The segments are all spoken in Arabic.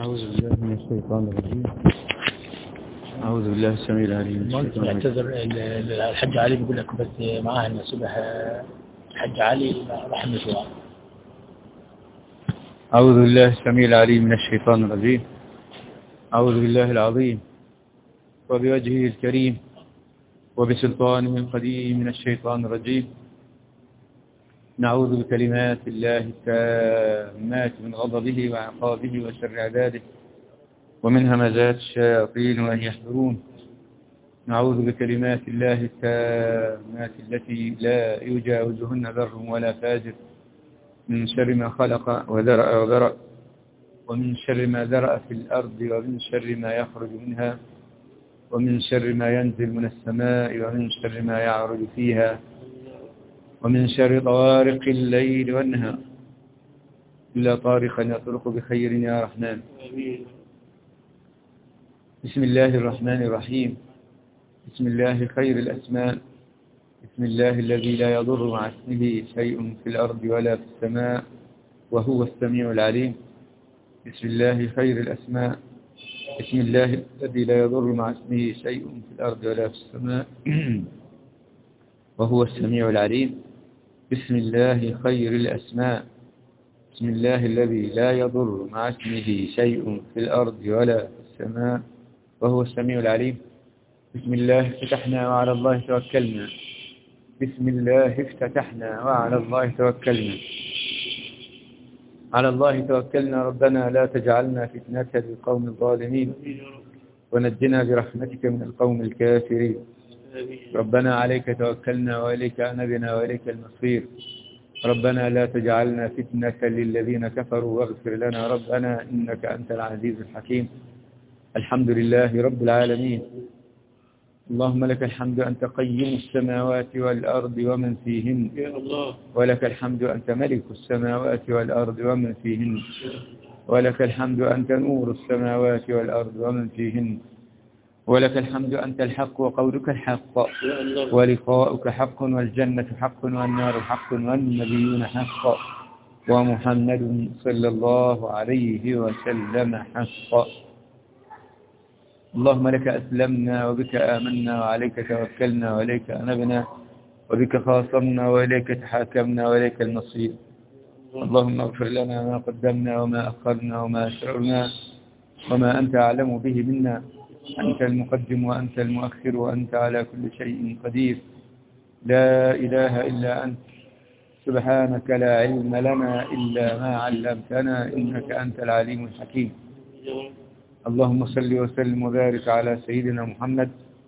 أعوذ بالله من الشيطان الرجيم. أعوذ بالله السميع العليم من الشيطان الرجيم. يعتذر الحاج علي بيقول لك بس معاه المسؤول الحاج علي رحمه الله. أعوذ بالله السميع العليم من الشيطان الرجيم. أعوذ بالله العظيم وبوجهه الكريم وبسلطانه القديم من الشيطان الرجيم. نعوذ بكلمات الله التامات من غضبه وعقابه وشر عباده ومن همزات الشياطين وأن يحضرون. نعوذ بكلمات الله التامات التي لا يجاوزهن بر ولا فاجر من شر ما خلق وذرأ ومن شر ما ذرأ في الأرض ومن شر ما يخرج منها ومن شر ما ينزل من السماء ومن شر ما يعرج فيها ومن شر طوارق الليل والنهار إلا طارقا يطرق بخير يا رحمن. بسم الله الرحمن الرحيم. بسم الله خير الأسماء. بسم الله الذي لا يضر مع اسمه شيء في الأرض ولا في السماء وهو السميع العليم. بسم الله خير الأسماء. بسم الله الذي لا يضر مع اسمه شيء في الأرض ولا في السماء وهو السميع العليم. بسم الله خير الأسماء. بسم الله الذي لا يضر مع اسمه شيء في الأرض ولا في السماء وهو السميع العليم. بسم الله افتتحنا وعلى الله توكلنا. بسم الله افتتحنا وعلى الله توكلنا. على الله توكلنا ربنا لا تجعلنا فتنة للقوم الظالمين ونجنا برحمتك من القوم الكافرين. ربنا عليك توكلنا وإليك أنبنا وإليك المصير. ربنا لا تجعلنا فتنة للذين كفروا واغفر لنا ربنا إنك أنت العزيز الحكيم. الحمد لله رب العالمين. اللهم لك الحمد أنت قيم السماوات والأرض ومن فيهن. ولك الحمد أنت ملك السماوات والأرض ومن فيهن. ولك الحمد أنت نور السماوات والأرض ومن فيهن. ولك الحمد أنت الحق وقولك الحق ولقاؤك حق والجنة حق والنار حق والنبيون حق ومحمد صلى الله عليه وسلم حق. اللهم لك أسلمنا وبك آمنا وعليك توكلنا وإليك أنبنا وبك خاصمنا وإليك تحاكمنا وإليك المصير. اللهم اغفر لنا ما قدمنا وما أخرنا وما أسررنا وما أنت أعلم به منا. أنت المقدم وأنت المؤخر وأنت على كل شيء قدير. لا إله إلا أنت سبحانك لا علم لنا إلا ما علمتنا إنك أنت العليم الحكيم. اللهم صل وسلم وبارك على سيدنا محمد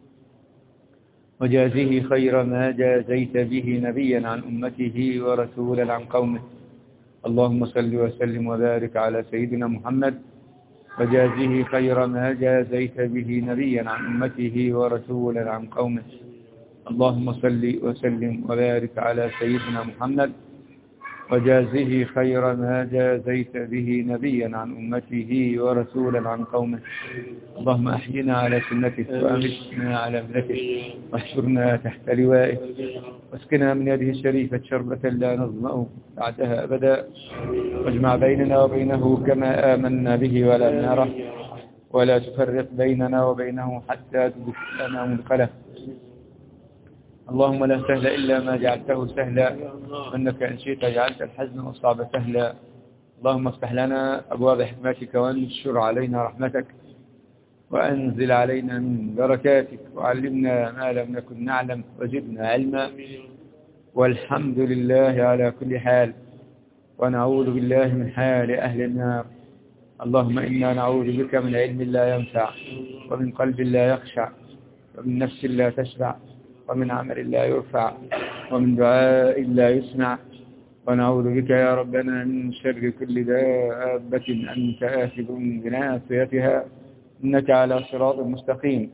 وجازه خير ما جازيت به نبيا عن أمته ورسولا عن قومه. اللهم صل وسلم وبارك على سيدنا محمد وجازه خير ما جازيت به نبيا عن أمته ورسولا عن قومه. اللهم صل وسلم وبارك على سيدنا محمد وجازه خير ما جازيت به نبيا عن أمته ورسولا عن قومه. اللهم أحينا على سنتك وأمتنا على ملته واحشرنا تحت لوائه واسقنا من يده الشريفة شربة لا نظمأ بعدها أبدا واجمع بيننا وبينه كما آمنا به ولم نره ولا تفرق بيننا وبينه حتى تدخلنا مدخله. اللهم لا سهل إلا ما جعلته سهلا وإنك إن شئت جعلت الحزن والصعب سهلا. اللهم افتح لنا أبواب حكمتك وانشر علينا رحمتك وأنزل علينا من بركاتك وعلمنا ما لم نكن نعلم وزدنا علما. والحمد لله على كل حال ونعوذ بالله من حال أهل النار. اللهم إنا نعوذ بك من علم لا ينفع ومن قلب لا يخشع ومن نفس لا تشبع ومن عمل لا يرفع ومن دعاء لا يسمع. ونعوذ بك يا ربنا من شر كل دابة أنت آخذ بناصيتها إنك على صراط مستقيم.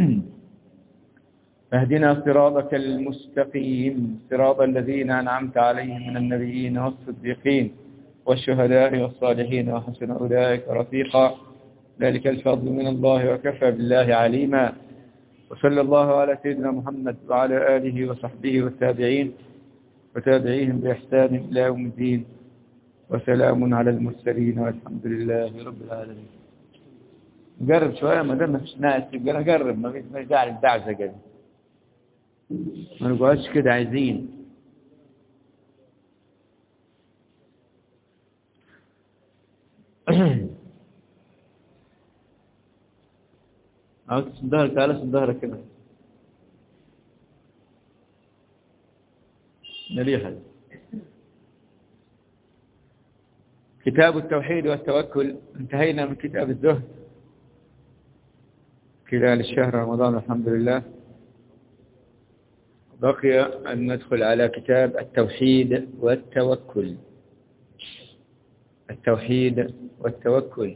فاهدنا صراطك المستقيم صراط الذين أنعمت عليهم من النبيين والصديقين والشهداء والصالحين وحسن أولئك رفيقا. ذلك الفضل من الله وكفى بالله عليما. وصلى الله على سيدنا محمد وعلى آله وصحبه والتابعين وتابعيهم بإحسان إلى يوم الدين. وسلام على المرسلين والحمد لله رب العالمين. جرب شوية ما دام مفيش ناس يبقى جرب، ما فيش داعي للدعسة كده، ما نقعدش كده عايزين. عاوز ظهرك، تعالى ظهرك كده مريحة. كتاب التوحيد والتوكل، انتهينا من كتاب الزهد خلال الشهر رمضان الحمد لله. بقي أن ندخل على كتاب التوحيد والتوكل. التوحيد والتوكل.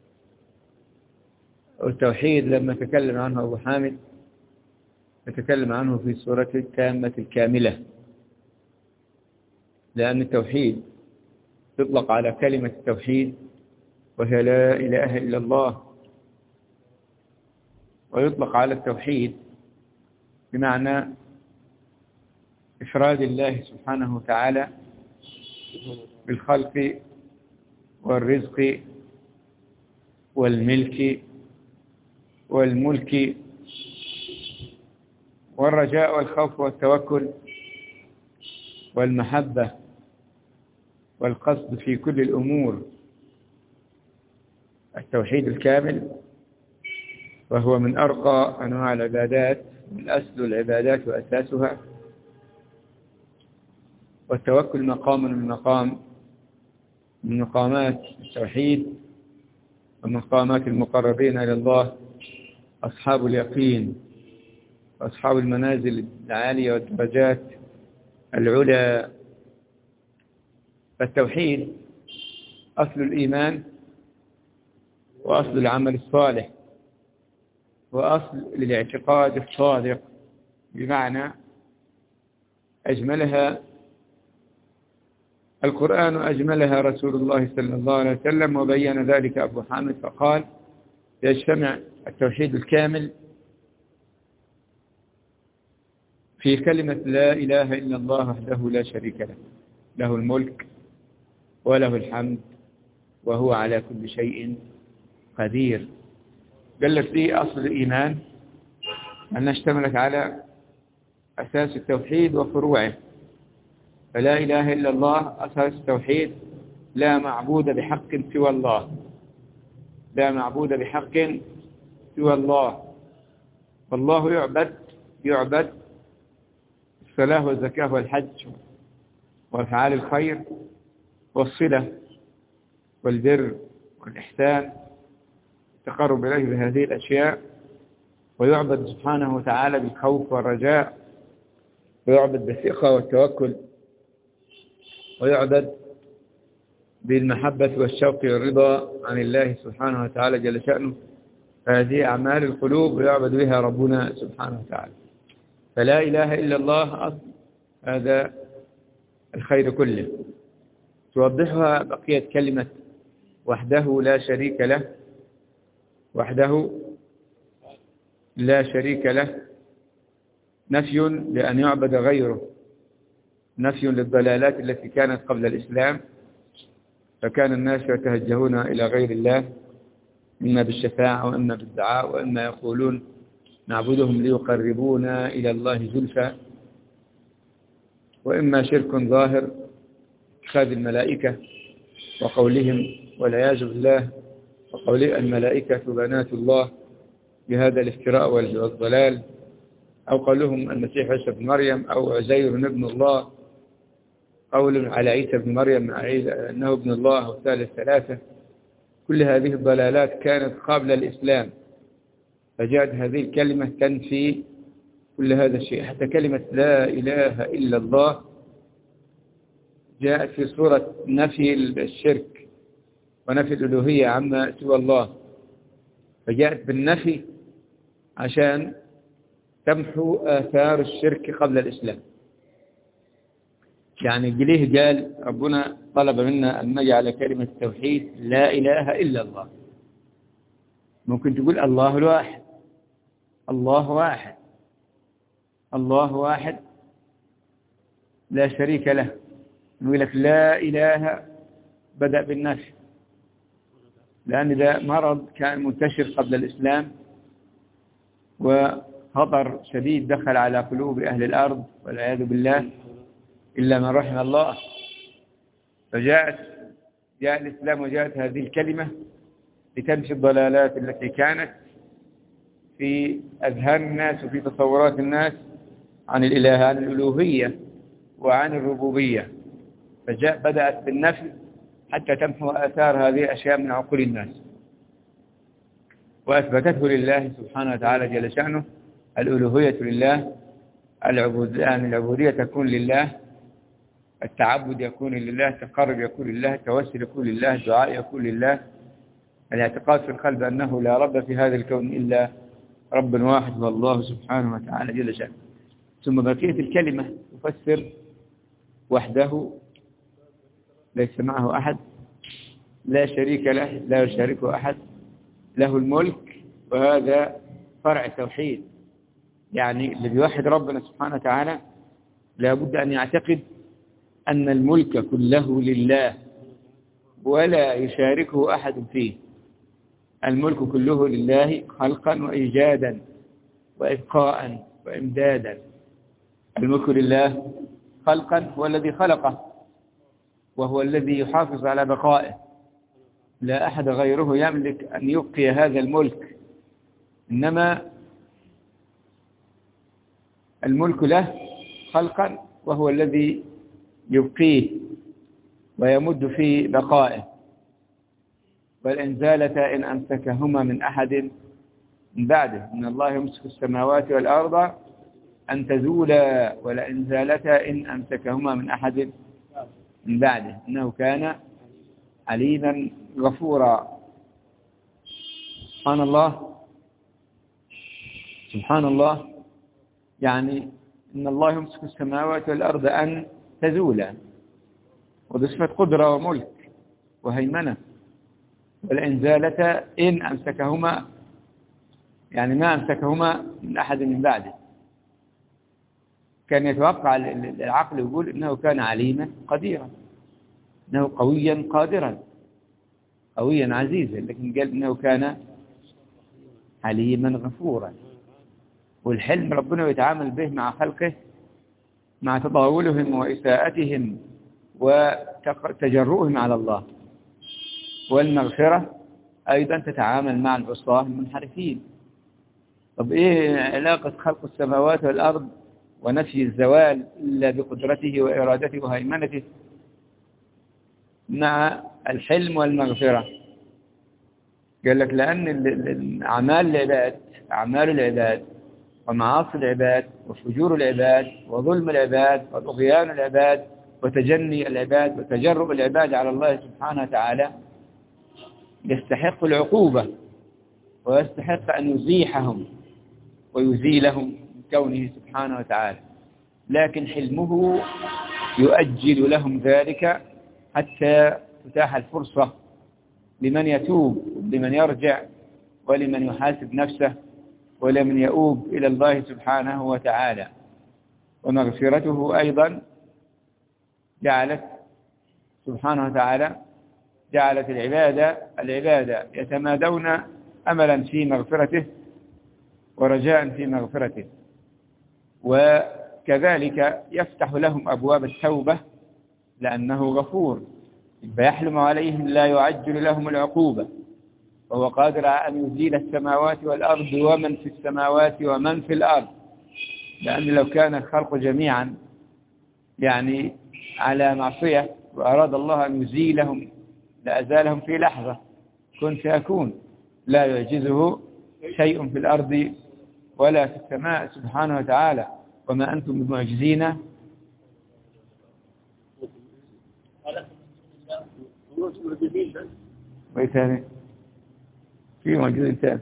والتوحيد لما تكلم عنه أبو حامد نتكلم عنه في سورة التامة الكاملة، لأن التوحيد تطلق على كلمة التوحيد وهي لا إله إلا الله، ويطلق على التوحيد بمعنى إفراد الله سبحانه وتعالى بالخلق والرزق والملك والملك والرجاء والخوف والتوكل والمحبة والقصد في كل الأمور. التوحيد الكامل وهو من أرقى أنواع العبادات، من أسل العبادات وأساسها. والتوكل مقام من مقامات التوحيد ومن مقامات المقربين إلى الله، أصحاب اليقين وأصحاب المنازل العالية والدرجات العلى. فالتوحيد أصل الإيمان وأصل العمل الصالح وأصل للاعتقاد الصادق، بمعنى أجملها القرآن أجملها رسول الله صلى الله عليه وسلم، وبين ذلك أبو حامد فقال: يجتمع التوحيد الكامل في كلمة لا إله إلا الله وحده لا شريك له، له الملك وله الحمد وهو على كل شيء قدير. قال فيه أصل الإيمان أن اشتملت على أساس التوحيد وفروعه، فلا إله إلا الله أساس التوحيد، لا معبود بحق سوى الله، لا معبود بحق سوى الله، والله يعبد الصلاة والزكاة والحج وأفعال الخير والصلة والبر والإحسان، التقرب إليه بهذه الأشياء، ويعبد سبحانه وتعالى بالخوف والرجاء، ويعبد بالثقة والتوكل، ويعبد بالمحبة والشوق والرضا عن الله سبحانه وتعالى جل شأنه. هذه أعمال القلوب ويعبد بها ربنا سبحانه وتعالى. فلا إله إلا الله أصل هذا الخير كله. توضحها بقية كلمة وحده لا شريك له. وحده لا شريك له نفي لأن يعبد غيره، نفي للضلالات التي كانت قبل الإسلام، فكان الناس يتوجهون إلى غير الله إما بالشفاعة وإما بالدعاء، وإما يقولون نعبدهم ليقربونا إلى الله زلفى، وإما شرك ظاهر اتخاذ الملائكة وقولهم والعياذ بالله وقول الملائكة بنات الله بهذا الافتراء والضلال، أو قولهم المسيح عيسى بن مريم أو عزير ابن الله، قول على عيسى بن مريم أنه ابن الله وثالث ثلاثة. كل هذه الضلالات كانت قبل الإسلام، فجاءت هذه الكلمة تنفي كل هذا الشيء. حتى كلمة لا إله إلا الله جاءت في صورة نفي الشرك ونفي الألوهية عما سوى الله، فجاءت بالنفي عشان تمحو آثار الشرك قبل الإسلام. يعني ليه قال ربنا طلب منا أن نجعل كلمة التوحيد لا إله إلا الله؟ ممكن تقول الله الواحد، الله واحد، الله واحد لا شريك له. نقول لك لا إله بدأ بالنفي، لأن ده مرض كان منتشر قبل الإسلام، وخطر شديد دخل على قلوب أهل الأرض والعياذ بالله إلا من رحم الله. جاء الإسلام وجاءت هذه الكلمة لتمشي الضلالات التي كانت في أذهان الناس وفي تصورات الناس عن الإله، عن الألوهية وعن الربوبية. بدأت بالنفي حتى تمحو آثار هذه الأشياء من عقول الناس، وأثبتته لله سبحانه وتعالى جل شأنه. الألوهية لله، العبودية تكون لله، التعبد يكون لله، التقرب يكون لله، التوسل يكون لله، الدعاء يكون لله، الاعتقاد في القلب أنه لا رب في هذا الكون إلا رب واحد هو الله سبحانه وتعالى جل شأنه. ثم بقية الكلمة تفسر وحده ليس معه أحد، لا شريك له، لا يشاركه أحد، له الملك، وهذا فرع التوحيد. يعني اللي بيوحد ربنا سبحانه وتعالى لابد أن يعتقد أن الملك كله لله ولا يشاركه أحد فيه. الملك كله لله خلقا وإيجادا وإبقاء وإمدادا. الملك لله خلقا هو الذي خلقه، وهو الذي يحافظ على بقائه، لا أحد غيره يملك أن يبقي هذا الملك، إنما الملك له خلقا وهو الذي يبقيه ويمد في بقائه. والإن زالتا إن أمسكهما من أحد من بعده، إن الله يمسك السماوات والأرض أن تزولا ولئن زالتا إن أمسكهما من أحد من بعده إنه كان عليما غفورا. سبحان الله، سبحان الله، يعني إن الله يمسك السماوات والأرض أن تزولا، وده صفة قدرة وملك وهيمنة. ولئن زالتا إن أمسكهما، يعني ما أمسكهما من أحد من بعده. كان يتوقع العقل يقول إنه كان عليما قديرا، إنه قويا قادرا، قويا عزيزا، لكن قال إنه كان عليما غفورا. والحلم ربنا يتعامل به مع خلقه مع تطاولهم وإساءتهم وتجرؤهم على الله. والمغفرة أيضا تتعامل مع العصاة المنحرفين. طب إيه علاقة خلق السماوات والأرض ونفي الزوال إلا بقدرته وإرادته وهيمنته مع الحلم والمغفرة؟ قال لك لأن أعمال العباد ومعاصي العباد وفجور العباد وظلم العباد وطغيان العباد وتجني العباد وتجرؤ العباد على الله سبحانه وتعالى يستحق العقوبة، ويستحق أن يزيحهم ويزيلهم من كونه سبحانه وتعالى. لكن حلمه يؤجل لهم ذلك حتى تتاح الفرصة لمن يتوب ولمن يرجع ولمن يحاسب نفسه ولمن يؤوب إلى الله سبحانه وتعالى. ومغفرته أيضا جعلت سبحانه وتعالى جعلت العبادة يتمادون أملا في مغفرته ورجاء في مغفرته، وكذلك يفتح لهم أبواب التوبة لأنه غفور، فيحلم عليهم لا يعجل لهم العقوبة، وهو قادر على أن يزيل السماوات والأرض ومن في السماوات ومن في الأرض. لأن لو كان الخلق جميعا يعني على معصية وأراد الله أن يزيلهم لأزالهم في لحظة، كن فيكون، لا يعجزه شيء في الأرض ولا في السماء سبحانه وتعالى، وما أنتم بمعجزين. وإيه في موجود ثاني،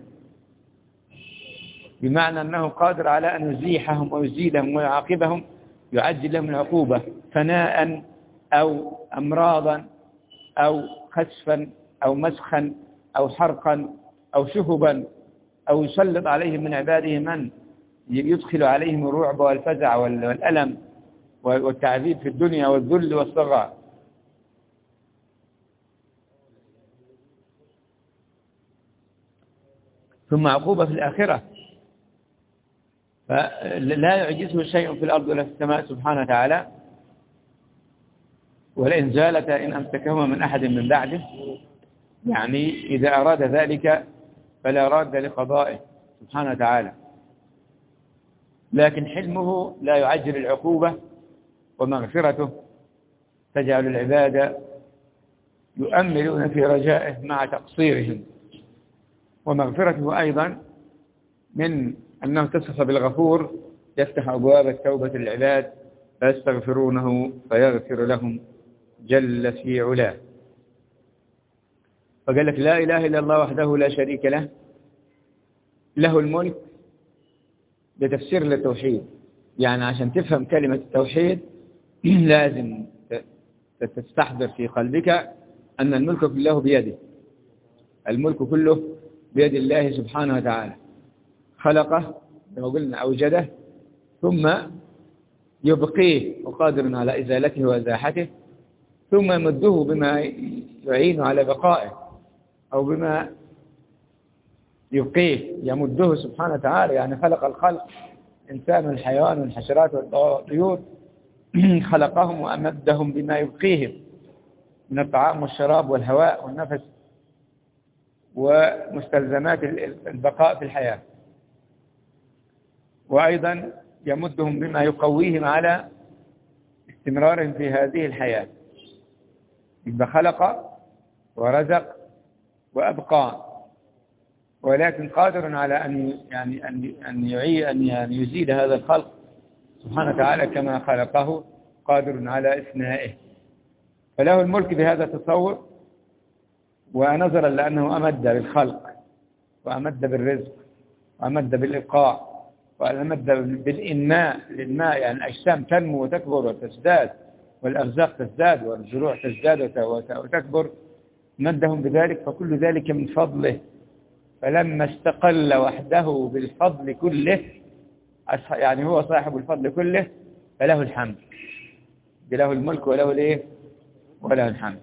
بمعنى أنه قادر على أن يزيحهم ويزيلهم ويعاقبهم، يعجل لهم العقوبة فناء أو أمراضا أو خسفا أو مسخا أو حرقا أو شهبا، أو يسلط عليهم من عباده من يدخل عليهم الرعب والفزع والألم والتعذيب في الدنيا والذل والصغار. ثم عقوبة في الآخرة. فلا يعجزه شيء في الأرض ولا في السماء سبحانه وتعالى، ولئن زالتا إن أمسكهما من أحد من بعده، يعني إذا أراد ذلك فلا راد لقضائه سبحانه وتعالى. لكن حلمه لا يعجل العقوبة، ومغفرته تجعل العباد يؤملون في رجائه مع تقصيرهم. ومغفرته أيضا من أنه اتصف بالغفور، يفتح أبواب التوبة للعباد فيستغفرونه فيغفر لهم جل في علاه. فقال لك لا إله إلا الله وحده لا شريك له، له الملك، بتفسير للتوحيد. يعني عشان تفهم كلمة التوحيد لازم تستحضر في قلبك أن الملك كله بيده. الملك كله بيد الله سبحانه وتعالى، خلقه كما قلنا، أوجده، ثم يبقيه وقادر على إزالته وإزاحته، ثم يمده بما يعين على بقائه أو بما يبقيه، يمده سبحانه وتعالى. يعني خلق الخلق، إنسان والحيوان والحشرات والطيور، خلقهم وأمدهم بما يبقيهم من الطعام والشراب والهواء والنفس ومستلزمات البقاء في الحياة. وأيضا يمدهم بما يقويهم على استمرارهم في هذه الحياة. يبقى خلق ورزق وأبقى، ولكن قادر على أن يزيد هذا الخلق سبحانه وتعالى كما خلقه، قادر على إفنائه. فله الملك بهذا التصور. ونظرا لأنه أمد بالخلق وأمد بالرزق وأمد بالإبقاء وأمد بالإنماء، الإنماء يعني الأجسام تنمو وتكبر وتزداد، والأرزاق تزداد والزروع تزداد وتكبر، مدهم بذلك. فكل ذلك من فضله. فلما استقل وحده بالفضل كله، يعني هو صاحب الفضل كله، فله الحمد. له الملك وله الايه وله الحمد.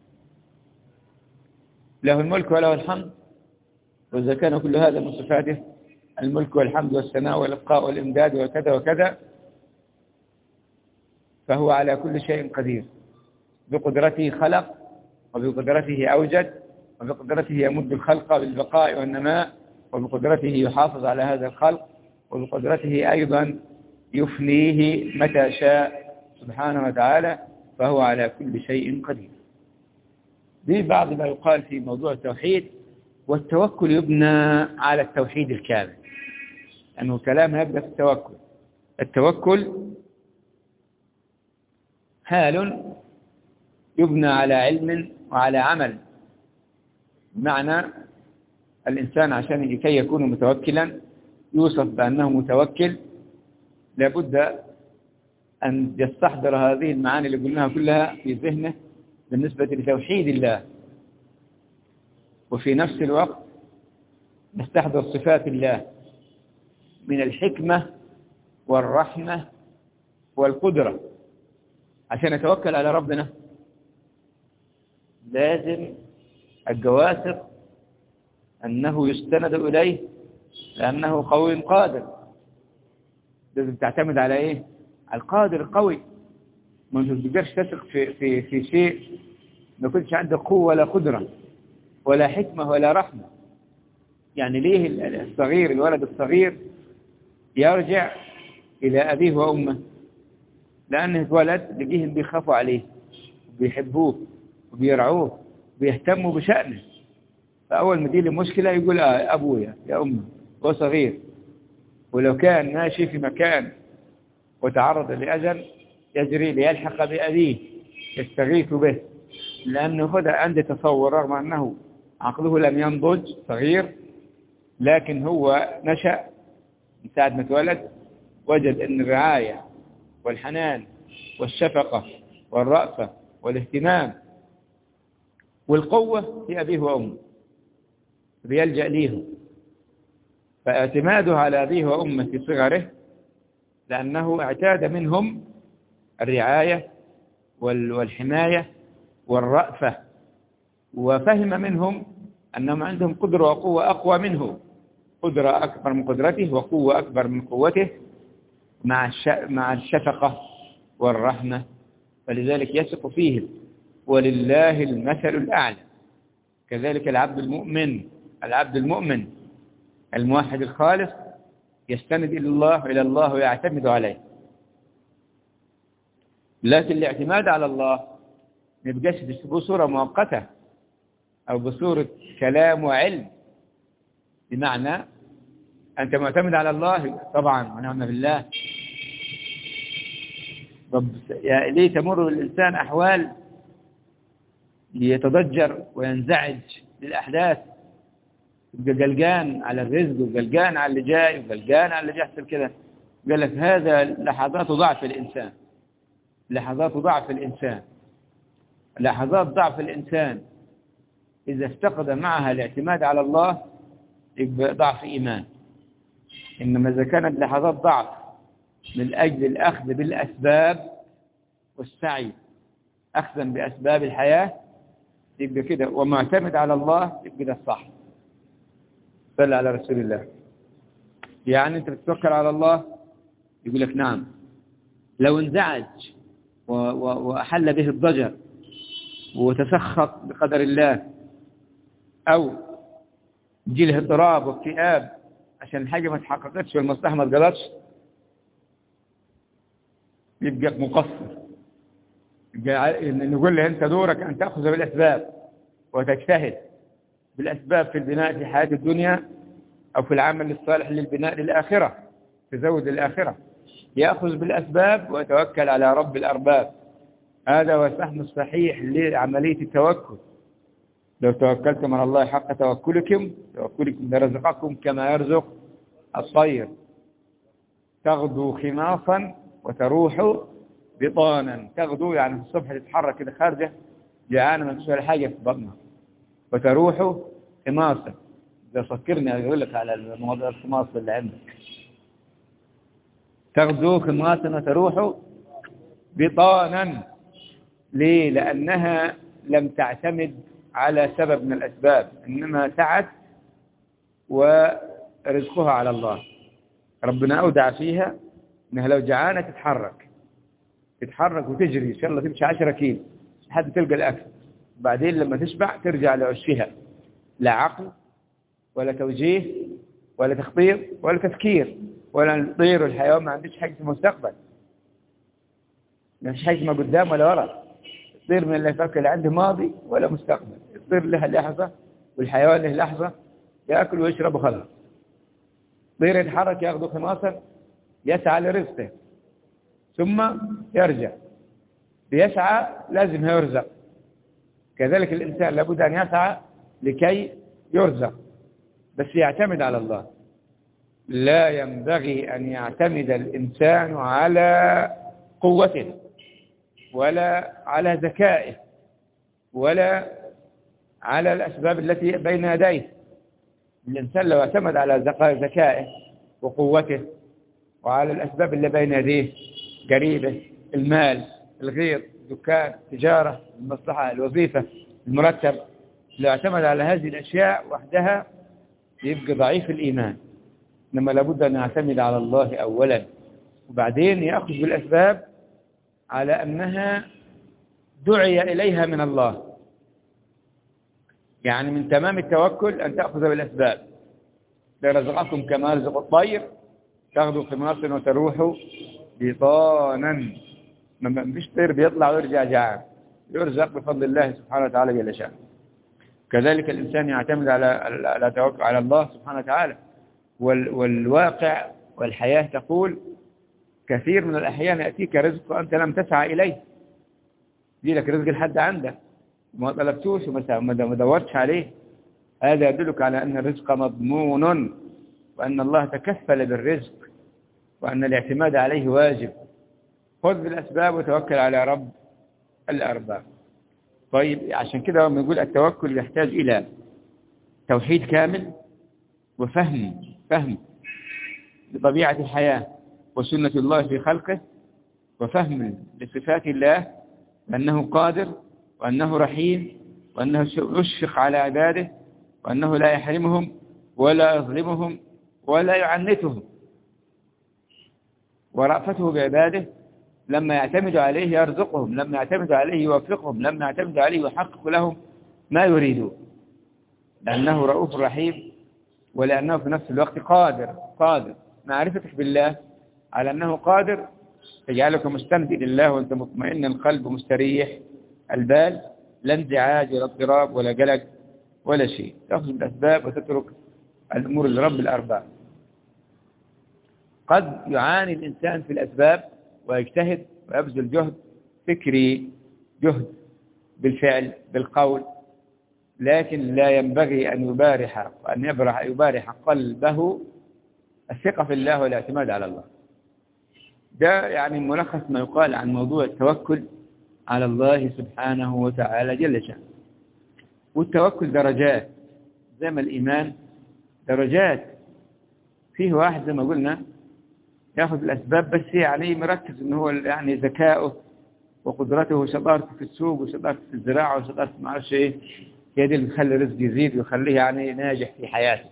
له الملك وله الحمد. وإذا كان كل هذا من صفاته، الملك والحمد والثناء والإبقاء والإمداد وكذا وكذا، فهو على كل شيء قدير. بقدرته خلق، وبقدرته أوجد، وبقدرته يمد الخلق بالبقاء والنماء، وبقدرته يحافظ على هذا الخلق، وبقدرته أيضا يفنيه متى شاء سبحانه وتعالى. فهو على كل شيء قدير. دي بعض ما يقال في موضوع التوحيد. والتوكل يبنى على التوحيد الكامل، لأنه كلام يبدأ في التوكل. التوكل حال يبنى على علم وعلى عمل. بمعنى الإنسان عشان لكي يكون متوكلا يوصف بأنه متوكل، لابد أن يستحضر هذه المعاني اللي قلناها كلها في ذهنه بالنسبة لتوحيد الله. وفي نفس الوقت يستحضر صفات الله من الحكمة والرحمة والقدرة. عشان يتوكل على ربنا لازم الجواسر أنه يستند إليه، لأنه قوي قادر. لازم تعتمد على إيه؟ على القادر القوي. ما تقدرش تثق في شيء ما كنتش عندك قوة ولا قدرة ولا حكمة ولا رحمة. يعني ليه الصغير، الولد الصغير يرجع إلى أبيه وأمه؟ لأنه اتولد لقيهم بيخافوا عليه وبيحبوه وبيرعوه وبيهتموا بشأنه. فأول ما تجيله مشكلة يقول أبويا يا أمي. هو صغير، ولو كان ماشي في مكان وتعرض لأذى يجري ليلحق بأبيه يستغيث به، لأنه هذا عنده تصور رغم أنه عقله لم ينضج، صغير، لكن هو نشأ من ساعة ما اتولد وجد أن الرعاية والحنان والشفقة والرأفة والاهتمام والقوة في أبيه وأمه، بيلجأ ليهم. فاعتماده على أبيه وأمه في صغره لأنه اعتاد منهم الرعاية والحماية والرأفة، وفهم منهم أنهم عندهم قدرة وقوة أقوى منه، قدرة أكبر من قدرته وقوة أكبر من قوته مع الشفقة والرحمة، فلذلك يثق فيهم، ولله المثل الأعلى. كذلك العبد المؤمن الموحد الخالص يستند إلى الله ويعتمد عليه. لكن الاعتماد على الله ما يبقاش بصورة مؤقتة أو بصورة كلام وعلم، بمعنى أنت معتمد على الله طبعا ونعم بالله. طب ليه تمر بالإنسان أحوال ليتضجر وينزعج للأحداث، يبقى قلقان على الرزق وقلقان على اللي جاي وقلقان على اللي بيحصل كده؟ قال لك هذا لحظات ضعف الإنسان. لحظات ضعف الإنسان إذا افتقد معها الاعتماد على الله يبقى ضعف إيمان. إنما إذا كانت لحظات ضعف من أجل الأخذ بالأسباب والسعي أخذا بأسباب الحياة يبقى كده، ومعتمد على الله يبقى ده الصح. صلى على رسول الله. يعني أنت بتتوكل على الله، يقول لك نعم. لو انزعج وأحل به الضجر وتسخط بقدر الله، أو يجي له اضطراب واكتئاب عشان الحاجة ما تحققتش والمصلحة ما اتقضتش، يبقى مقصر. نقول له أنت دورك أن تأخذ بالأسباب وتجتهد بالأسباب في البناء في حياة الدنيا أو في العمل الصالح للبناء للآخرة، تزود الآخرة. يأخذ بالأسباب ويتوكل على رب الأرباب. هذا هو الفهم الصحيح لعملية التوكل. لو توكلتم على الله حق توكلكم لرزقكم كما يرزق الطير تغدو خماصا وتروح بطانا. تغدو يعني في الصبح تتحرك كده خارجة جعانة ما تشوف حاجة في بطنها، وتروح خماصا. إذا فكرني أقول لك على الموضوع الخماص اللي عندك. تغدو خماصا وتروح بطانا. ليه؟ لأنها لم تعتمد على سبب من الأسباب، إنما سعت ورزقها على الله. ربنا أودع فيها إنها لو جعانة تتحرك وتجري، إن شاء الله تمشي 10 كيلو لحد تلقى الأكل. بعدين لما تشبع ترجع لعشها. لا عقل ولا توجيه ولا تخطيط ولا تفكير، ولا الطير والحيوان ما عندش حاجة في المستقبل، ما فيش حاجة ما قدام ولا ورا. الطير من اللي يفكر لا عنده ماضي ولا مستقبل. الطير له لحظة والحيوان له لحظة، يأكل ويشرب وخلاص. الطير يتحرك يأخذ خماصا يسعى لرزقه ثم يرجع. بيسعى لازم يرزق. كذلك الإنسان لابد أن يسعى لكي يرزق، بس يعتمد على الله. لا ينبغي أن يعتمد الإنسان على قوته ولا على ذكائه ولا على الأسباب التي بين يديه. الإنسان لو اعتمد على ذكائه وقوته وعلى الأسباب اللي بين يديه، قريبه، المال، الغير، الدكان، التجارة، المصلحة، الوظيفة، المرتب، لو اعتمد على هذه الأشياء وحدها يبقى ضعيف الإيمان. إنما لابد أن يعتمد على الله أولا، وبعدين يأخذ بالأسباب على أنها دعي إليها من الله. يعني من تمام التوكل أن تأخذ بالأسباب. لرزقكم كما يرزق الطير تغدو خماصا وتروح بطانا. ما فيش طير بيطلع ويرجع جعان، يرزق بفضل الله سبحانه وتعالى جل شأنه. كذلك الإنسان يعتمد على توكل على الله سبحانه وتعالى. والواقع والحياة تقول كثير من الأحيان يأتيك رزق وأنت لم تسعى إليه. يجي لك رزق لحد عندك وما طلبتوش وما دورتش عليه. هذا يدلك على أن الرزق مضمون، وأن الله تكفل بالرزق، وأن الاعتماد عليه واجب. خذ بالأسباب وتوكل على رب الأرباب. طيب عشان كده لما يقول التوكل يحتاج إلى توحيد كامل وفهم لطبيعة الحياة وسنة الله في خلقه، وفهم لصفات الله وأنه قادر وأنه رحيم وأنه يشفق على عباده وأنه لا يحرمهم ولا يظلمهم ولا يعنتهم، ورأفته بعباده لما يعتمدوا عليه يرزقهم، لما يعتمدوا عليه يوفقهم، لما يعتمدوا عليه يحقق لهم ما يريدون، لأنه رؤوف رحيم، ولأنه في نفس الوقت قادر. معرفتك بالله على أنه قادر تجعلك مستند إلى الله وأنت مطمئن القلب مستريح البال، لا انزعاج ولا اضطراب ولا قلق ولا شيء. تأخذ بالأسباب وتترك الأمور لرب الأرباب. قد يعاني الإنسان في الأسباب ويجتهد ويبذل جهد فكري، جهد بالفعل بالقول، لكن لا ينبغي أن يبارح قلبه الثقة في الله والاعتماد على الله. ده يعني ملخص ما يقال عن موضوع التوكل على الله سبحانه وتعالى جل شأنه. والتوكل درجات زي ما الإيمان درجات. فيه واحد زي ما قلنا يأخذ الأسباب بس يعني مركز إنه هو يعني ذكائه وقدرته وشطارته في السوق وشطارته في الزراعة وشطارته ما أعرفش إيه، هي دي اللي بتخلي الرزق يزيد ويخليه يعني ناجح في حياته.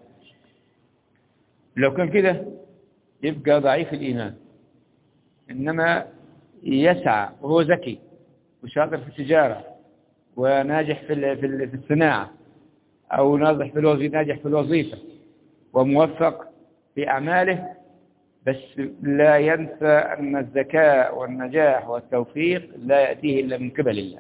لو كان كده يبقى ضعيف الإيمان. إنما يسعى وهو ذكي وشاطر في التجارة وناجح في الصناعة، أو ناجح في الوظيفة وموفق في أعماله، بس لا ينسى أن الذكاء والنجاح والتوفيق لا يأتيه إلا من قبل الله،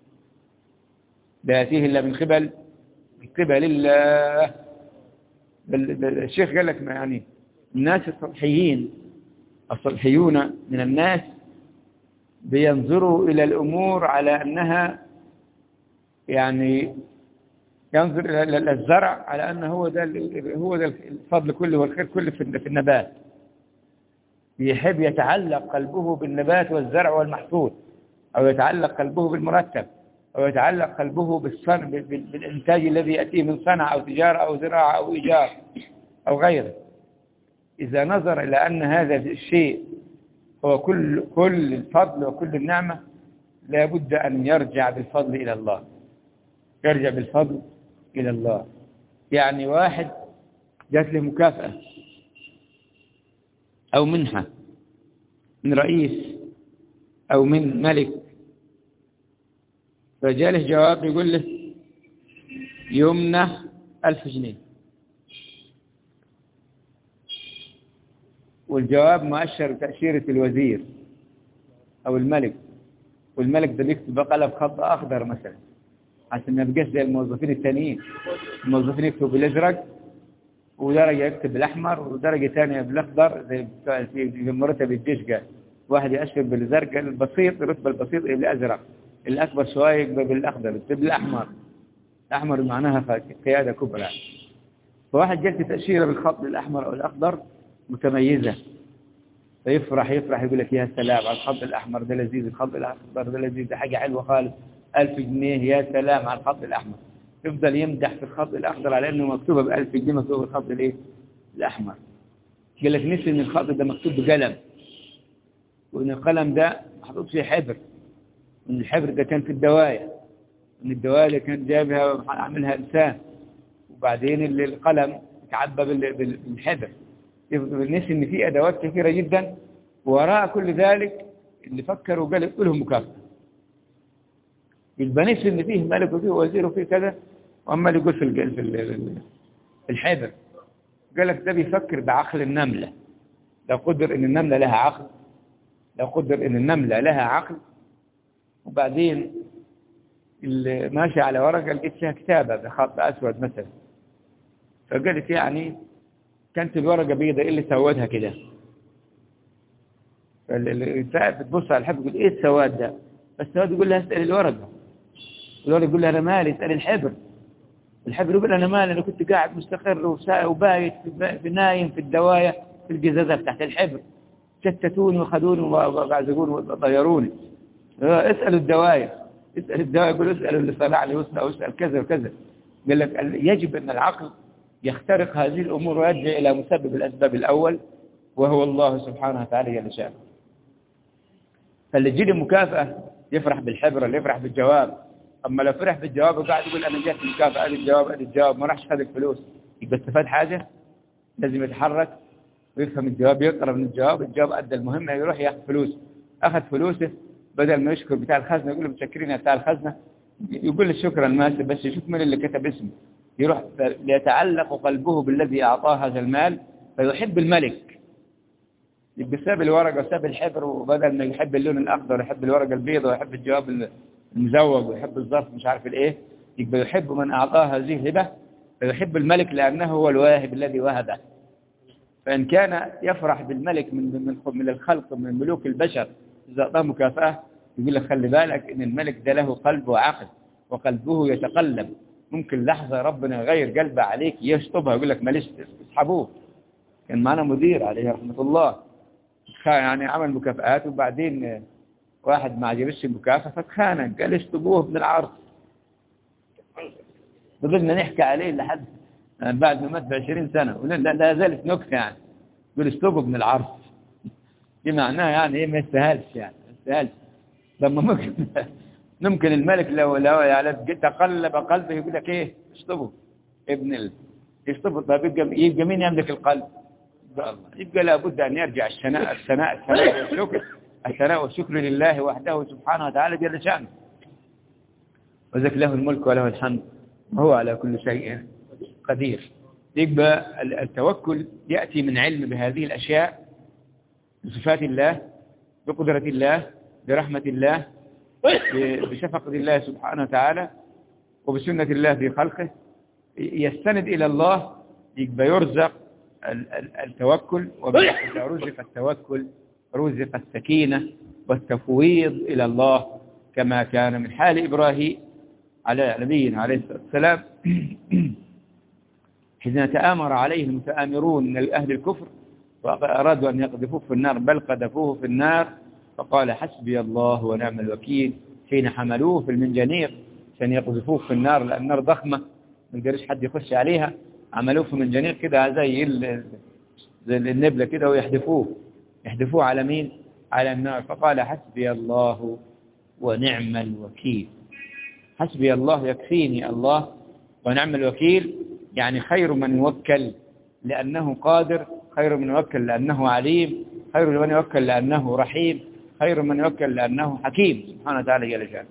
لا يأتيه إلا من قبل الله. الشيخ قال لك ما يعني الناس الصالحيون من الناس بينظروا إلى الأمور على أنها يعني ينظر إلى الزرع على أنه هو ده الفضل كله والخير كله في النبات. يحب يتعلق قلبه بالنبات والزرع والمحصول، أو يتعلق قلبه بالمرتب، أو يتعلق قلبه بالإنتاج الذي يأتيه من صنعة أو تجارة أو زراعة أو إيجار أو غيره. إذا نظر إلى أن هذا الشيء هو كل الفضل وكل النعمة، لا بد أن يرجع بالفضل إلى الله، يرجع بالفضل إلى الله. يعني واحد جات له مكافأة أو منحة من رئيس أو من ملك، فجاله جواب يقول له يمنح 1000 جنيه، والجواب مؤشر تأشيرة الوزير أو الملك، والملك ده بيكتب بقلم خط أخضر مثلا عشان ما يبقاش زي الموظفين التانيين. الموظفين يكتبوا بالأزرق، ودرجة يكتب بالأحمر، ودرجة ثانية بالأخضر زي في مرتب الجيش. قال واحد يأشر بالزرق البسيط، الرتبة البسيط بالأزرق، الأكبر شوية بالأخضر بالأحمر. الأحمر معناها قيادة كبرى. فواحد جلت تأشيرة بالخط الأحمر أو الأخضر متميزة، فيفرح يقول لك يا سلام على الخط الأحمر ده لذيذ، الخط الأخضر ده لذيذ، ده حاجة حلوة خالص، 1000 جنيه يا سلام على الخط الأحمر. يفضل يمدح في الخط الأخضر على أنه مكتوبة ب1000 جنيه مكتوبة بالخط الأحمر. قال لك نسي أن الخط ده مكتوب بقلم، وأن القلم ده محطوط فيه حبر، وأن الحبر ده كان في الدواية، وأن الدواية كان جابها عاملها إنسان، وبعدين القلم تعبى بالحبر. نسي أن في أدوات كثيرة جدا، وراء كل ذلك اللي فكروا قال يقول لهم مكافأة. يبقى نسي أن فيه ملك وفيه وزير وفيه كذا، وأما اللي يقول في الحبر. قال لك ده بيفكر بعقل النملة. لو قدر أن النملة لها عقل، وبعدين اللي ماشي على ورقة لقيت فيها كتابة بخط أسود مثلا، فقالت يعني كانت الورقة بيضة، إيه اللي سودها كده؟ بتبص على الحبر يقول إيه السواد ده؟ فالسواد يقول لها اسأل الورقة. الورقة يقول لها أنا مالي، اسأل الحبر. الحبر يقول أنا مالي، أنا كنت قاعد مستقر وبايت نايم في الدواية في الجزازة تحت الحبر، شتتوني وخذوني وبعزقوني وطيروني. اسألوا الدواية يقول اسألوا اللي صنع لي واسأل كذا وكذا. قال لك يجب أن العقل يخترق هذه الأمور ويرجع إلى مسبب الأسباب الأول، وهو الله سبحانه وتعالى جل شأنه. فاللي تجي له مكافأة يفرح بالحبر، اللي يفرح بالجواب. أما لو فرح بالجواب وقاعد يقول أنا جات مكافأة، أدي الجواب ما راحش خذ الفلوس، يبقى استفاد حاجة؟ لازم يتحرك ويفهم الجواب، يقرب من الجواب أدى المهمة، يروح ياخذ فلوس. أخذ فلوسه بدل ما يشكر بتاع الخزنة يقول له متشكرين يا بتاع الخزنة، يقول له شكرا ماشي، بس يشوف من اللي كتب اسمه، يروح ليتعلق قلبه بالذي أعطاه هذا المال فيحب الملك. يبقى ساب الورقة وساب الحبر، وبدل ما يحب اللون الأخضر يحب الورقة البيضاء ويحب الجواب المزوج ويحب الظرف مش عارف الإيه، يبقى يحب من أعطاه هذه الهبة فيحب الملك لأنه هو الواهب الذي وهبه. فإن كان يفرح بالملك من الخلق من ملوك البشر إذا أعطاه مكافأة، يقول لك خلي بالك إن الملك ده له قلب وعقل وقلبه يتقلب، ممكن لحظة ربنا يغير قلبه عليك يشطبها، يقول لك معلش اسحبوه. كان معنا مدير عليه رحمة الله يعني عمل مكافآت، وبعدين واحد ما عجبش المكافأة فاتخانق، قال اشطبوه من العرض. فضلنا نحكي عليه لحد بعد ما مات ب20 سنة ولا زالت نكتة يعني، يقول اشطبوا من العرض. دي معناها يعني ايه؟ ما يستاهلش يعني، ما يستاهلش. لما ممكن الملك لو يعني تقلب قلبه يقول لك ايه؟ اشطبوا اشطبوا. طيب يبقى مين يملك القلب؟ الله. يبقى لابد أن يرجع الثناء والشكر لله وحده سبحانه وتعالى جل شأنه، وذلك له الملك وله الحمد وهو على كل شيء قدير. يبقى التوكل يأتي من علم بهذه الأشياء، بصفات الله، بقدرة الله، برحمة الله، بشفقة الله سبحانه وتعالى، وبسنة الله في خلقه. يستند إلى الله يبقى يرزق التوكل، وبإذا رزق التوكل رزق السكينة والتفويض إلى الله، كما كان من حال إبراهيم على نبينا عليه الصلاة والسلام حين تآمر عليه المتآمرون من أهل الكفر وأرادوا أن يقذفوه في النار، بل قذفوه في النار فقال حسبي الله ونعم الوكيل، حين حملوه في المنجنيق عشان يقذفوه في النار لأن النار ضخمة ما يقدرش حد يخش عليها، عملوه في منجنيق كده زي النبلة كده ويحدفوه على مين؟ على النار. فقال حسبي الله ونعم الوكيل. حسبي الله يكفيني الله، ونعم الوكيل يعني خير من يوكل لأنه قادر، خير من يوكل لأنه عليم، خير من يوكل لأنه رحيم، خير من يوكل لأنه حكيم سبحانه وتعالى جل شأنه.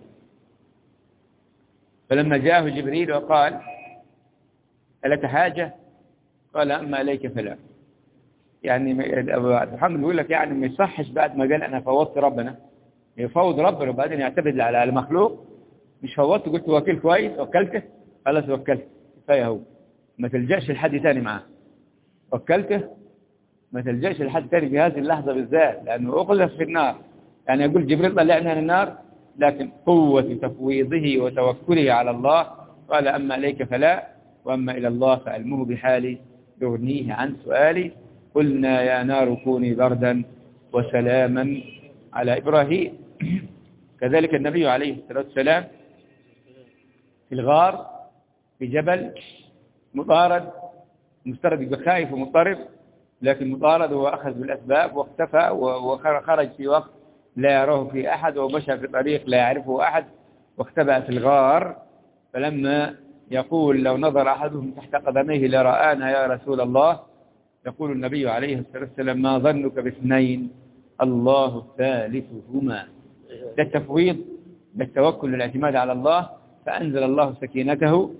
فلما جاءه جبريل وقال ألك حاجة؟ قال أما إليك فلا. يعني محمد يقول لك يعني ما يصحش بعد ما قال أنا فوضت ربنا يفوض ربنا وبعدين يعتمد على المخلوق. مش فوضت، قلت وكيل كويس، وكلته خلاص، وكلته كفاية، هو ما تلجأش لحد تاني معاه. وكلته ما تلجأش لحد تاني في هذه اللحظة بالذات، لأنه أقذف في النار. يعني يقول جبريل طلعنا من النار، لكن قوة تفويضه وتوكله على الله قال أما إليك فلا، وأما إلى الله فعلمه بحالي يغنيه عن سؤالي. قلنا يا نار كوني بردا وسلاما على إبراهيم. كذلك النبي عليه الصلاة والسلام في الغار في جبل مطارد، مفترض يبقى خايف ومضطرب، لكن مطارد وأخذ بالأسباب واختفى وخرج في وقت لا يراه في أحد، ومشى في طريق لا يعرفه أحد، واختبأ في الغار. فلما يقول لو نظر أحدهم تحت قدميه لرآنا يا رسول الله، يقول النبي عليه الصلاة والسلام ما ظنك باثنين الله ثالثهما. ده التفويض، ده التوكل والاعتماد على الله. فأنزل الله سكينته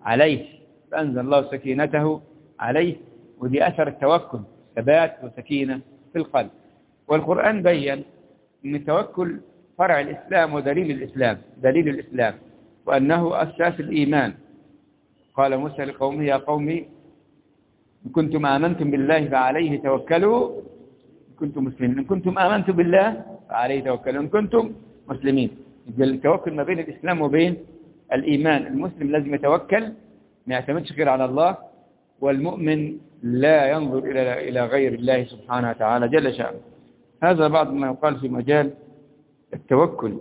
عليه، ودي أثر التوكل، ثبات وسكينة في القلب. والقرآن بيّن أن التوكل فرع الإسلام ودليل الإسلام، وأنه أساس الإيمان. قال موسى لقومه يا قوم إن كنتم آمنتم بالله فعليه توكلوا إن كنتم مسلمين. إن كنتم آمنتم بالله فعليه توكلوا إن كنتم مسلمين. التوكل ما بين الإسلام وبين الإيمان. المسلم لازم يتوكل، ما يعتمدش غير على الله، والمؤمن لا ينظر إلى غير الله سبحانه وتعالى جل شأنه. هذا بعض ما يقال في مجال التوكل.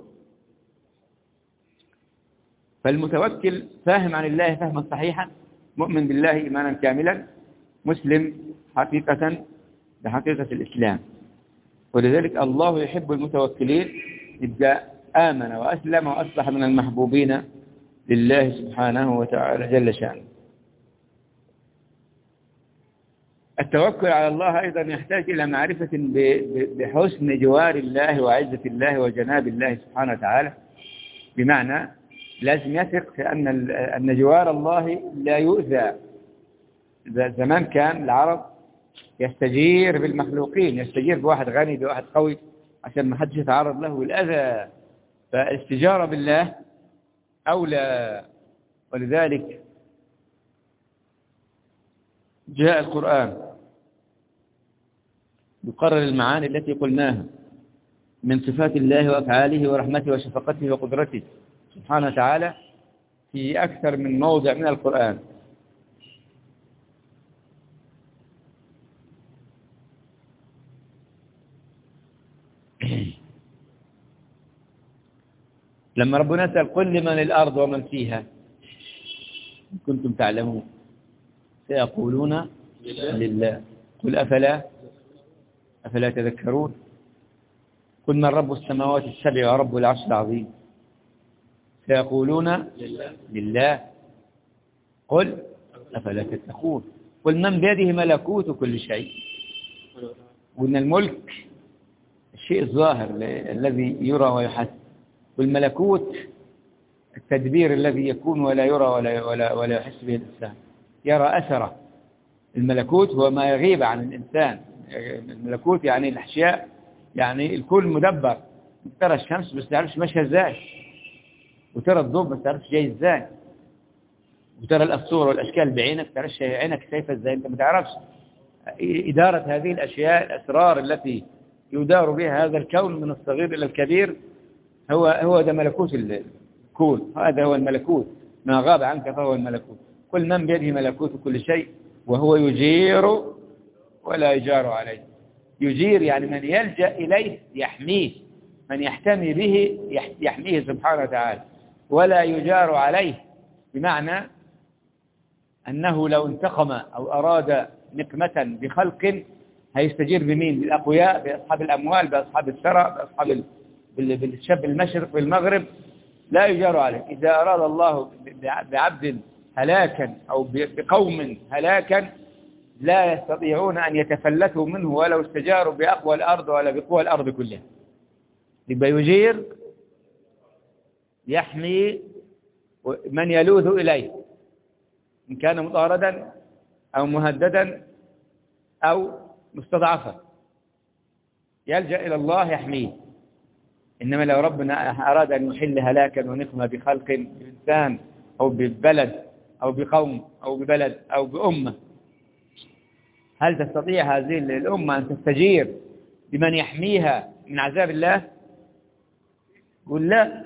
فالمتوكل فاهم عن الله فهما صحيحا، مؤمن بالله إيمانا كاملا، مسلم حقيقة بحقيقة الإسلام. ولذلك الله يحب المتوكلين، يبقى آمن وأسلم وأصبح من المحبوبين لله سبحانه وتعالى جل شأنه. التوكل على الله أيضا يحتاج إلى معرفة بحسن جوار الله وعزة الله وجناب الله سبحانه وتعالى، بمعنى لازم يثق في أن جوار الله لا يؤذى. زمان كان العرب يستجير بالمخلوقين، يستجير بواحد غني بواحد قوي عشان ما حدش يتعرض له بالأذى، فالاستجارة بالله أولى. ولذلك جاء القرآن يقرر المعاني التي قلناها من صفات الله وأفعاله ورحمته وشفقته وقدرته سبحانه وتعالى في أكثر من موضع من القرآن. لما ربنا سأل قل لمن الأرض ومن فيها إن كنتم تعلمون سيقولون لله قل أفلا تذكرون قل من رب السماوات السبع ورب العرش العظيم سيقولون لله قل أفلا تتقون قل من بيده ملكوت كل شيء. وإن الملك الشيء الظاهر الذي يرى ويحس، والملكوت التدبير الذي يكون ولا يرى ولا يحس به الإنسان، يرى أثره. الملكوت هو ما يغيب عن الإنسان. الملكوت يعني الأشياء، يعني الكون مدبر. ترى الشمس بس تعرفش ماشية ازاي، وترى الضوء بس تعرفش جاي ازاي، وترى الصور والأشكال بعينك تعرفش عينك شايفة ازاي، انت ما تعرفش. إدارة هذه الأشياء، الأسرار التي يدار بها هذا الكون من الصغير إلى الكبير، هو ده ملكوت الكون. هذا هو الملكوت، ما غاب عنك فهو الملكوت. كل من بيده ملكوت كل شيء وهو يجير ولا يجار عليه. يجير يعني من يلجأ إليه يحميه، من يحتمي به يحميه سبحانه وتعالى، ولا يجار عليه بمعنى أنه لو انتقم أو أراد نقمة بخلق هيستجير بمين؟ بالأقوياء، بأصحاب الأموال، بأصحاب الثراء، بأصحاب بالشاب المشرق والمغرب، لا يجار عليه. إذا أراد الله بعبد هلاكا أو بقوم هلاكا لا يستطيعون أن يتفلتوا منه ولو استجاروا بأقوى الأرض ولا بقوى الأرض كلها. يبقى يجير يحمي من يلوذ إليه إن كان مطاردا أو مهددا أو مستضعفا، يلجأ إلى الله يحميه. إنما لو ربنا أراد أن يحل هلاكا ونقمة بخلق، بإنسان أو ببلد أو بقوم أو ببلد أو بأمة، هل تستطيع هذه الأمة أن تستجير بمن يحميها من عذاب الله؟ قل لا،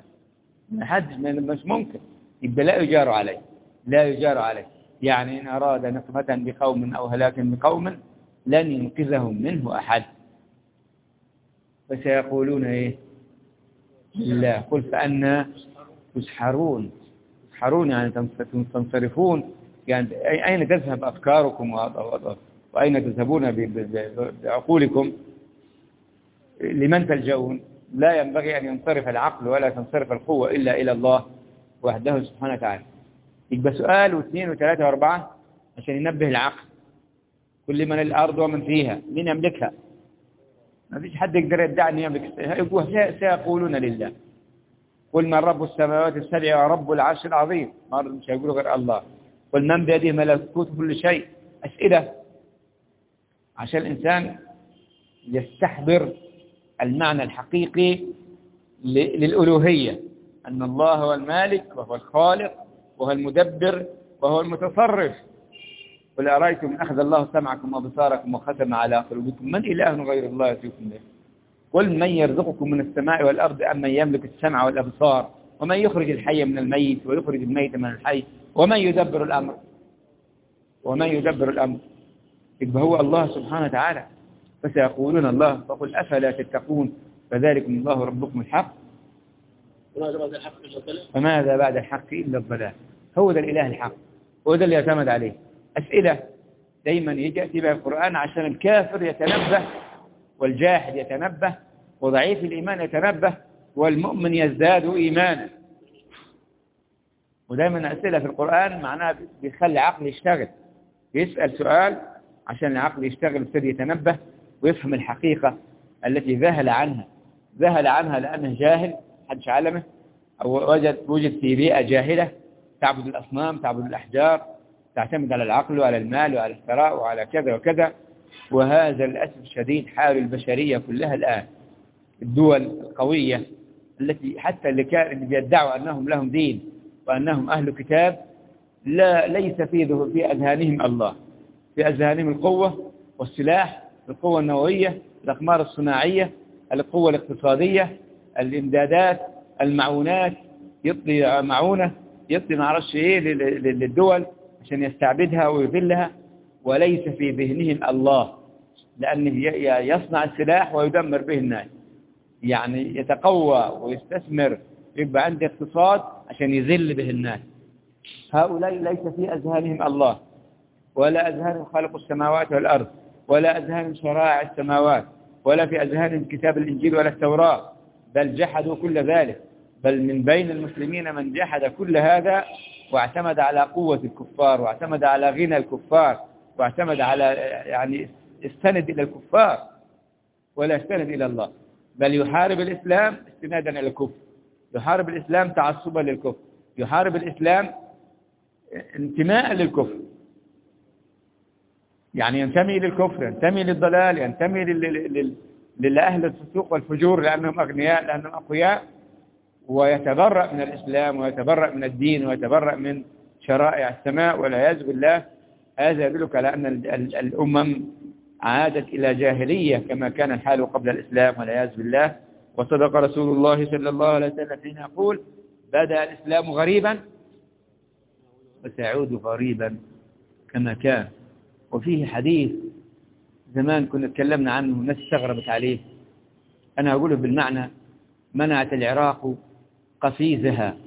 مش ممكن. يبقى لا يجار عليه، لا يجار عليه. يعني إن أراد نقمة بقوم أو هلاكا بقوم لن ينقذهم منه أحد. فسيقولون إيه؟ لا. قل فأنا تسحرون. تسحرون يعني تنصرفون، يعني أين تذهب أفكاركم وأين تذهبون بعقولكم؟ لمن تلجؤون؟ لا ينبغي أن ينصرف العقل ولا تنصرف القوة إلا إلى الله وحده سبحانه وتعالى. يبقى سؤال واثنين وثلاثة واربعة عشان ينبه العقل. كل من الأرض ومن فيها، من يملكها؟ ما فيش حد يقدر يدعي أن يملك. سيقولون لله. قل من رب السماوات السبع ورب العرش العظيم، مش هيقولوا غير الله. قل من بيده ملكوت كل شيء. أسئلة عشان الإنسان يستحضر المعنى الحقيقي للألوهية، أن الله هو المالك وهو الخالق وهو المدبر وهو المتصرف. قل أرأيتم إن أخذ الله سمعكم وبصاركم وختم على قلوبكم من إله غير الله يأتيكم به؟ قل من يرزقكم من السماء والأرض أم من يملك السمع والأبصار ومن يخرج الحي من الميت ويخرج الميت من الحي ومن يدبر الأمر. يبقى هو الله سبحانه وتعالى. فسيقولون الله. فقل أفلا تتقون فذلكم الله ربكم الحق فماذا بعد الحق إلا الضلال. هو ده الإله الحق، هو ده اللي يعتمد عليه. أسئلة دايما يأتي بها القرآن عشان الكافر يتنبه، والجاحد يتنبه، وضعيف الإيمان يتنبه، والمؤمن يزداد إيمانا. ودايما أسئلة في القرآن معناها بيخلي عقل يشتغل، يسأل سؤال عشان العقل يشتغل يبتدي يتنبه ويفهم الحقيقة التي ذهل عنها لأنه جاهل محدش علمه، أو وجد في بيئة جاهلة تعبد الأصنام، تعبد الأحجار، تعتمد على العقل وعلى المال وعلى الثراء وعلى كذا وكذا. وهذا للأسف الشديد حال البشرية كلها الآن. الدول القوية التي حتى اللي بيدعوا أنهم لهم دين وأنهم أهل كتاب، ليس في أذهانهم الله، في أذهانهم القوة والسلاح، القوة النووية، الأقمار الصناعية، القوة الاقتصادية، الإمدادات، المعونات، يطلي معونة، يطلي معرفش إيه للدول عشان يستعبدها ويذلها، وليس في ذهنهم الله، لأنه يصنع السلاح ويدمر به الناس، يعني يتقوى ويستثمر، يبقى عنده اقتصاد عشان يذل به الناس. هؤلاء ليس في أذهانهم الله، ولا أذهانهم خالق السماوات والأرض، ولا أذهانهم شرائع السماوات، ولا في أذهانهم كتاب الإنجيل ولا التوراة، بل جحدوا كل ذلك. بل من بين المسلمين من جحد كل هذا واعتمد على قوة الكفار، واعتمد على غنى الكفار، واعتمد على يعني استند إلى الكفار ولا استند إلى الله، بل يحارب الإسلام استنادا إلى الكفر، يحارب الإسلام تعصبا للكفر، يحارب الإسلام انتماء للكفر، يعني ينتمي للكفر، ينتمي للضلال، ينتمي لأهل الفسوق والفجور لأنهم أغنياء، لأنهم أقوياء، ويتبرأ من الإسلام ويتبرأ من الدين ويتبرأ من شرائع السماء والعياذ بالله. هذا يدلك على أن الأمم عادت إلى جاهلية كما كان الحال قبل الإسلام والعياذ بالله. وصدق رسول الله صلى الله عليه وسلم حين يقول: بدأ الإسلام غريبا وسيعود غريبا كما كان. وفيه حديث زمان كنا تكلمنا عنه والناس استغربت عليه، أنا أقوله بالمعنى: منعت العراق قفيزها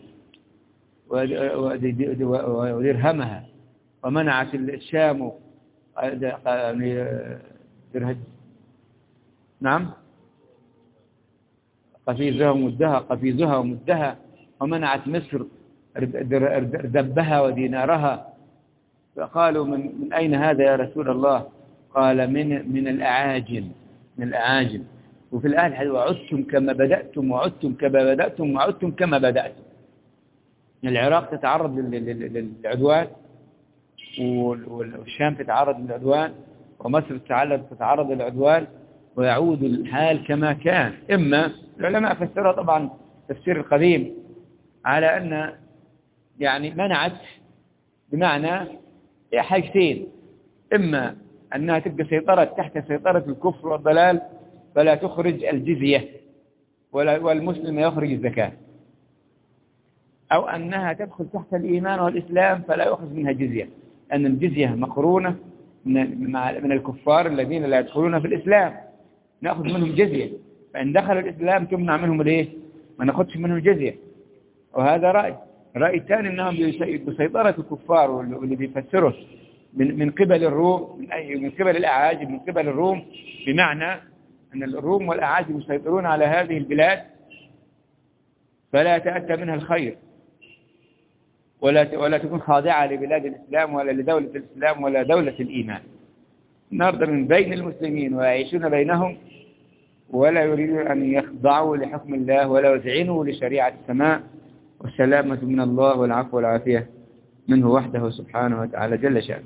ودرهمها، ومنعت الشام نعم قفيزها ومدها، ومنعت مصر ردبها ودينارها. فقالوا: من أين هذا يا رسول الله؟ قال: من الأعاجم. وفي الآية: وعدتم كما بدأتم وعدتم كما بدأتم وعدتم كما بدأتم. العراق تتعرض للعدوان، والشام تتعرض للعدوان، ومصر تتعرض للعدوان، ويعود الحال كما كان. إما العلماء فسروا طبعا تفسير القديم على أن يعني منعت بمعنى حاجتين: إما أنها تبقى تحت سيطرة الكفر والضلال فلا تخرج الجزية والمسلم يخرج الزكاة، أو أنها تدخل تحت الإيمان والإسلام فلا يأخذ منها جزية، أن الجزية مقرونة من الكفار الذين لا يدخلون في الإسلام، نأخذ منهم جزية، فإن دخل الإسلام تمنع منهم الإيه؟ ما نأخذش منهم جزية. وهذا رأي الثاني أنهم بسيطرة الكفار، واللي بيفسره من قبل الروم، من قبل الأعاجم، من قبل الروم، بمعنى أن الروم والأعاجم يسيطرون على هذه البلاد فلا يتأتى منها الخير، ولا تكون خاضعة لبلاد الإسلام ولا لدولة الإسلام ولا دولة الإيمان. النهارده من بين المسلمين ويعيشون بينهم ولا يريدون أن يخضعوا لحكم الله ولا يذعنوا لشريعة السماء، والسلامة من الله والعفو والعافية منه وحده سبحانه وتعالى جل شأنه.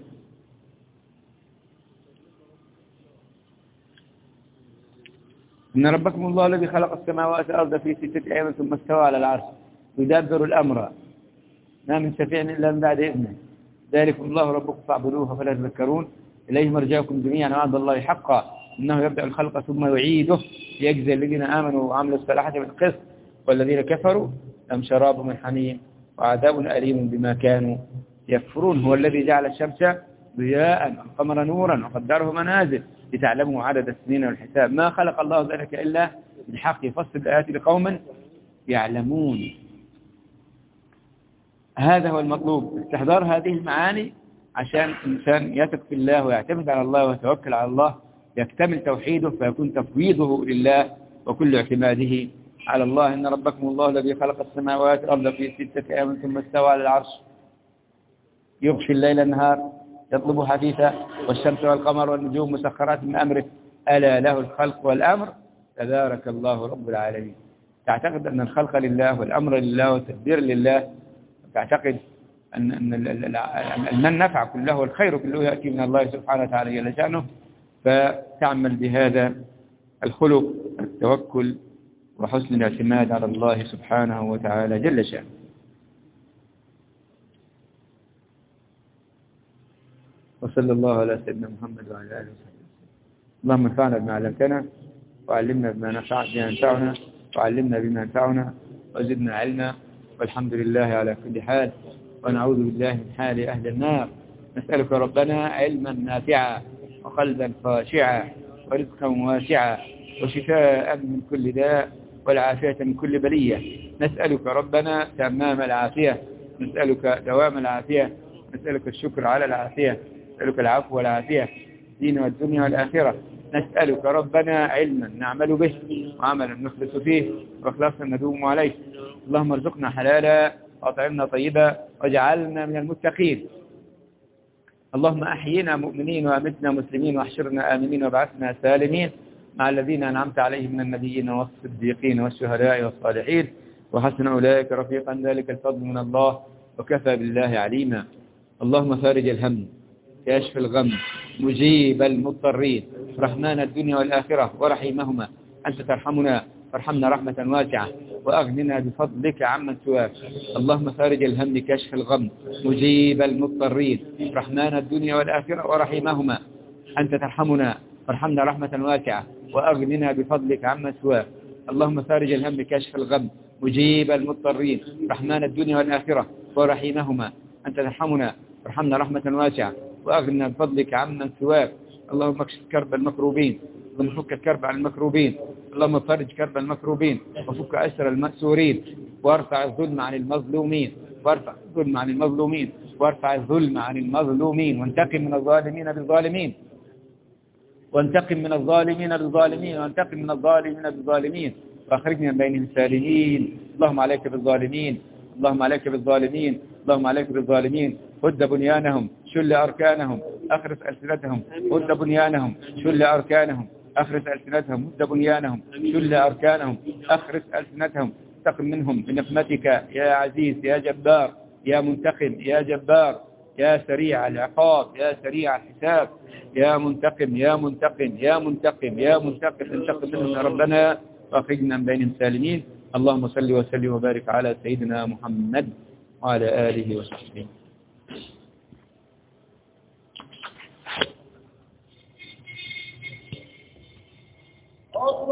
إن ربكم الله الذي خلق السماوات والأرض في 6 أيام ثم استوى على العرش يدبر الأمر ما من شفيع إلا من بعد إذنه ذلكم الله ربكم فاعبدوه فلا تذكرون إليه مرجعكم جميعا وعد الله حقا إنه يبدأ الخلق ثم يعيده ليجزي الذين آمنوا وعملوا الصالحات بالقسط والذين كفروا لهم شراب من حميم وعذاب أليم بما كانوا يكفرون. هو الذي جعل الشمس ضياء والقمر نورا وقدره منازل لتعلموا عدد السنين والحساب ما خلق الله ذلك إلا بالحق يفصل الآيات لقوم يعلمون. هذا هو المطلوب، استحضار هذه المعاني عشان الإنسان يثق في الله ويعتمد على الله ويتوكل على الله، يكتمل توحيده فيكون تفويضه لله وكل اعتماده على الله. إن ربكم الله الذي خلق السماوات والأرض في 6 أيام ثم استوى على العرش يغشي الليل النهار يطلب حثيثا والشمس والقمر والنجوم مسخرات من أمره ألا له الخلق والأمر تبارك الله رب العالمين. تعتقد أن الخلق لله والأمر لله والتدبير لله، تعتقد أن النفع كله والخير كله يأتي من الله سبحانه وتعالى جل شأنه، فتعمل بهذا الخلق التوكل وحسن الاعتماد على الله سبحانه وتعالى جل شأنه. وصلى الله على سيدنا محمد وعلى آله وصحبه. اللهم انفعنا بما علمتنا وعلمنا بما ينفعنا وعلمنا بما ينفعنا وزدنا علما، والحمد لله على كل حال، ونعوذ بالله من حال أهل النار. نسألك ربنا علما نافعا وقلبا خاشعا ورزقا واسعا وشفاء من كل داء والعافية من كل بلية. نسألك ربنا تمام العافية، نسألك دوام العافية، نسألك الشكر على العافية، نسألك العفو والعافية الدين والدنيا والآخرة. نسألك ربنا علما نعمل به وعملا نخلص فيه وإخلاصا ندوم عليه. اللهم ارزقنا حلالا وأطعمنا طيبا واجعلنا من المتقين. اللهم أحينا مؤمنين وأمتنا مسلمين واحشرنا آمنين وابعثنا سالمين مع الذين أنعمت عليهم من النبيين والصديقين والشهداء والصالحين وحسن أولئك رفيقا، ذلك الفضل من الله وكفى بالله عليما. اللهم فارج الهم، كاشف الغم، مجيب المضطرين، رحمن الدنيا والآخرة ورحيمهما، أنت ترحمنا فارحمنا رحمة واسعة وأغننا بفضلك عمن سواك. اللهم فارج الهم، كاشف الغم، مجيب المضطرين، رحمن الدنيا والآخرة ورحيمهما، أنت ترحمنا فارحمنا رحمة واسعة وأغننا بفضلك عمن سواك. اللهم فارج الهم، كاشف الغم، مجيب المضطرين، رحمن الدنيا والآخرة ورحيمهما، أنت ترحمنا فارحمنا رحمة واسعة وأغننا بفضلك عمن سواك. اللهم اكشف كرب المكروبين، اللهم فك الكرب عن المكروبين، اللهم فرج كرب المكروبين وفك أسر المأسورين، وارفع الظلم عن المظلومين، وارفع الظلم عن المظلومين، وارفع الظلم عن المظلومين، وانتقم من الظالمين بالظالمين، وانتقم من الظالمين بالظالمين، وانتقم من الظالمين بالظالمين، واخرجنا من بينهم سالمين. اللهم عليك بالظالمين، اللهم عليك بالظالمين، اللهم عليك بالظالمين. هد بنيانهم، شل أركانهم، أخرس ألسنتهم، هد بنيانهم، شل أركانهم، أخرس ألسنتهم، هد بنيانهم، شل أركانهم، أخرس ألسنتهم. انتقم منهم بنقمتك يا عزيز يا جبار يا منتقم يا جبار يا سريع العقاب يا سريع الحساب يا منتقم يا منتقم يا منتقم يا منتقم. انتقم منهم يا ربنا واخرجنا من بينهم سالمين. اللهم صل وسلم وبارك على سيدنا محمد وعلى آله وصحبه.